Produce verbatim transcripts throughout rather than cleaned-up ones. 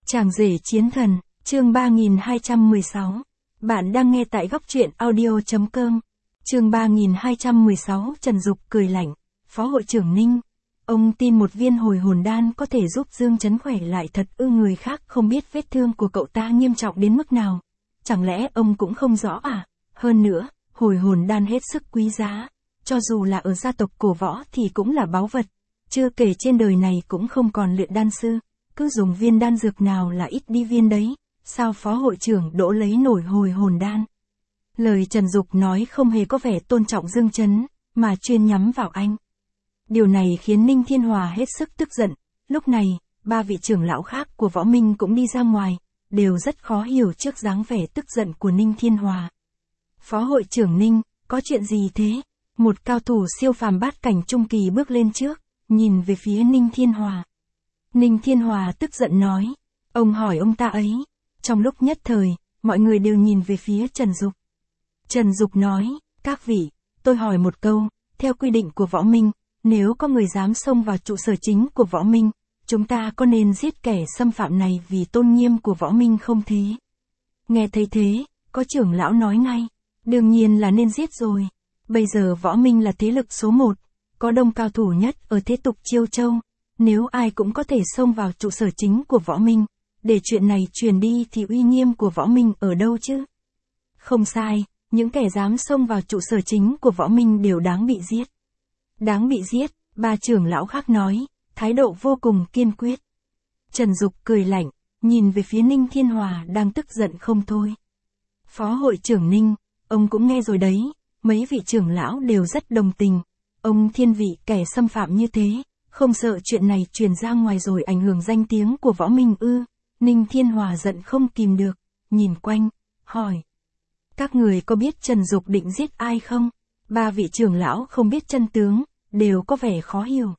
Chàng rể chiến thần, chương ba nghìn hai trăm mười sáu. Bạn đang nghe tại góc truyện audio chấm com. Chương ba nghìn hai trăm mười sáu. Trần Dục cười lạnh. Phó hội trưởng Ninh. Ông tin một viên hồi hồn đan có thể giúp Dương Chấn khỏe lại thật ư? Người khác không biết vết thương của cậu ta nghiêm trọng đến mức nào. Chẳng lẽ ông cũng không rõ à? Hơn nữa, hồi hồn đan hết sức quý giá. Cho dù là ở gia tộc cổ võ thì cũng là báu vật. Chưa kể trên đời này cũng không còn luyện đan sư. Cứ dùng viên đan dược nào là ít đi viên đấy. Sao phó hội trưởng Đỗ lấy nổi hồi hồn đan? Lời Trần Dục nói không hề có vẻ tôn trọng Dương Chấn, mà chuyên nhắm vào anh. Điều này khiến Ninh Thiên Hòa hết sức tức giận. Lúc này, ba vị trưởng lão khác của Võ Minh cũng đi ra ngoài, đều rất khó hiểu trước dáng vẻ tức giận của Ninh Thiên Hòa. Phó hội trưởng Ninh, có chuyện gì thế? Một cao thủ siêu phàm bát cảnh trung kỳ bước lên trước, nhìn về phía Ninh Thiên Hòa. Ninh Thiên Hòa tức giận nói. Ông hỏi ông ta ấy. Trong lúc nhất thời, mọi người đều nhìn về phía Trần Dục. Trần Dục nói, các vị, tôi hỏi một câu, theo quy định của Võ Minh, nếu có người dám xông vào trụ sở chính của Võ Minh, chúng ta có nên giết kẻ xâm phạm này vì tôn nghiêm của Võ Minh không thế? Nghe thấy thế, có trưởng lão nói ngay, đương nhiên là nên giết rồi. Bây giờ Võ Minh là thế lực số một, có đông cao thủ nhất ở thế tục Chiêu Châu. Nếu ai cũng có thể xông vào trụ sở chính của Võ Minh, để chuyện này truyền đi thì uy nghiêm của Võ Minh ở đâu chứ? Không sai, những kẻ dám xông vào trụ sở chính của Võ Minh đều đáng bị giết. Đáng bị giết, ba trưởng lão khác nói, thái độ vô cùng kiên quyết. Trần Dục cười lạnh, nhìn về phía Ninh Thiên Hòa đang tức giận không thôi. Phó hội trưởng Ninh, ông cũng nghe rồi đấy, mấy vị trưởng lão đều rất đồng tình. Ông thiên vị kẻ xâm phạm như thế, không sợ chuyện này truyền ra ngoài rồi ảnh hưởng danh tiếng của Võ Minh ư? Ninh Thiên Hòa giận không kìm được, nhìn quanh, hỏi. Các người có biết Trần Dục định giết ai không? Ba vị trưởng lão không biết chân tướng, đều có vẻ khó hiểu.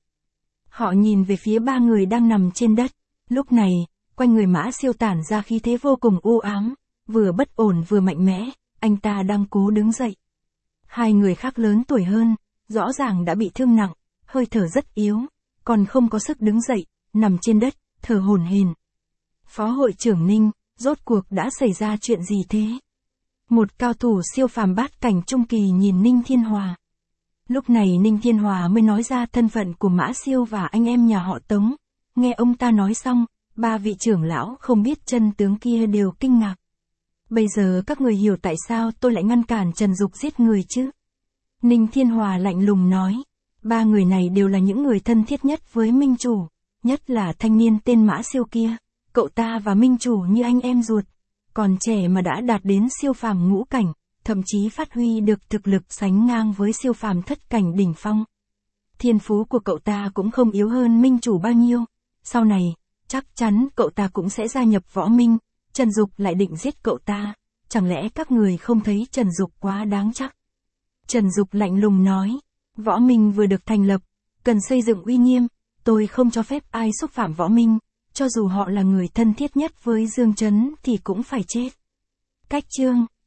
Họ nhìn về phía ba người đang nằm trên đất. Lúc này, quanh người Mã Siêu tản ra khí thế vô cùng u ám, vừa bất ổn vừa mạnh mẽ, anh ta đang cố đứng dậy. Hai người khác lớn tuổi hơn, rõ ràng đã bị thương nặng, hơi thở rất yếu, còn không có sức đứng dậy, nằm trên đất, thở hổn hển. Phó hội trưởng Ninh, rốt cuộc đã xảy ra chuyện gì thế? Một cao thủ siêu phàm bát cảnh trung kỳ nhìn Ninh Thiên Hòa. Lúc này Ninh Thiên Hòa mới nói ra thân phận của Mã Siêu và anh em nhà họ Tống. Nghe ông ta nói xong, ba vị trưởng lão không biết chân tướng kia đều kinh ngạc. Bây giờ các người hiểu tại sao tôi lại ngăn cản Trần Dục giết người chứ? Ninh Thiên Hòa lạnh lùng nói. Ba người này đều là những người thân thiết nhất với Minh Chủ, nhất là thanh niên tên Mã Siêu kia. Cậu ta và Minh Chủ như anh em ruột, còn trẻ mà đã đạt đến siêu phàm ngũ cảnh, thậm chí phát huy được thực lực sánh ngang với siêu phàm thất cảnh đỉnh phong. Thiên phú của cậu ta cũng không yếu hơn Minh Chủ bao nhiêu. Sau này, chắc chắn cậu ta cũng sẽ gia nhập Võ Minh. Trần Dục lại định giết cậu ta. Chẳng lẽ các người không thấy Trần Dục quá đáng chắc? Trần Dục lạnh lùng nói. Võ Minh vừa được thành lập, cần xây dựng uy nghiêm. Tôi không cho phép ai xúc phạm Võ Minh. Cho dù họ là người thân thiết nhất với Dương Chấn thì cũng phải chết. Cách chương